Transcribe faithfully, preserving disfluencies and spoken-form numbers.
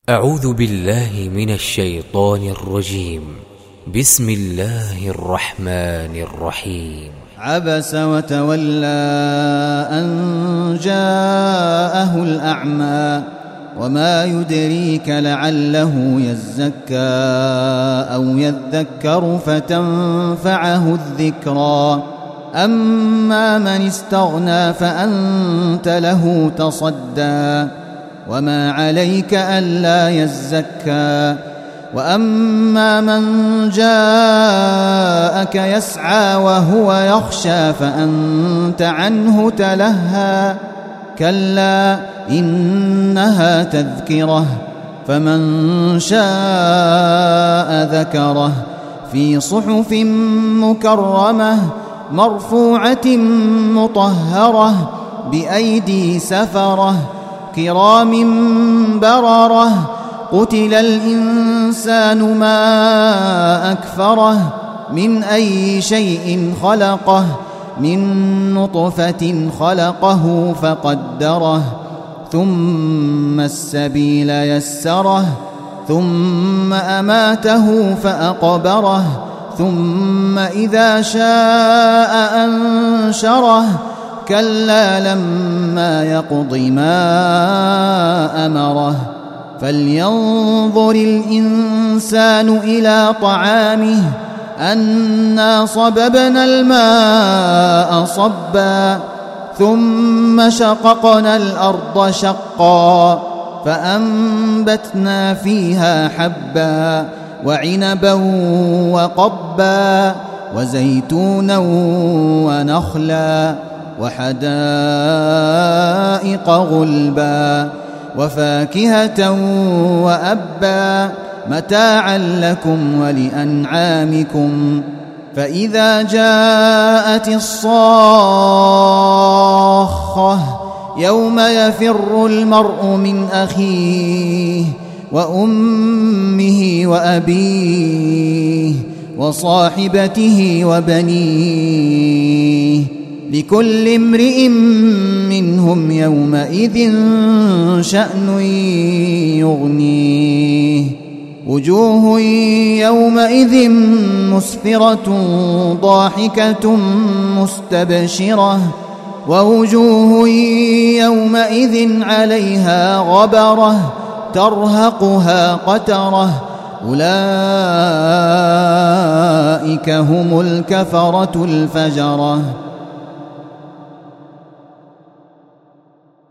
أعوذ بالله من الشيطان الرجيم. بسم الله الرحمن الرحيم. عبس وتولى أن جاءه الأعمى وما يدريك لعله يزكى أو يذكر فتنفعه الذكرى. أما من استغنى فأنت له تصدى وما عليك ألا يزكى. وأما من جاءك يسعى وهو يخشى فأنت عنه تلهى. كلا إنها تذكرة فمن شاء ذكره في صحف مكرمة مرفوعة مطهرة بأيدي سفرة كرام بررة. قتل الإنسان ما أكفره من أي شيء خلقه من نطفة خلقه فقدره ثم السبيل يسره ثم أماته فأقبره ثم إذا شاء أنشره. كلا لما يقض ما أمره. فلينظر الإنسان إلى طعامه أنا صببنا الماء صبا ثم شققنا الأرض شقا فأنبتنا فيها حبا وعنبا وقبا وزيتونا ونخلا وحدائق غلبا وفاكهة وأبا متاعا لكم ولأنعامكم. فإذا جاءت الصاخة يوم يفر المرء من أخيه وأمه وأبيه وصاحبته وبنيه لكل امرئ منهم يومئذ شأن يغنيه. وجوه يومئذ مسفرة ضاحكة مستبشرة ووجوه يومئذ عليها غبرة ترهقها قترة. أولئك هم الكفرة الفجرة.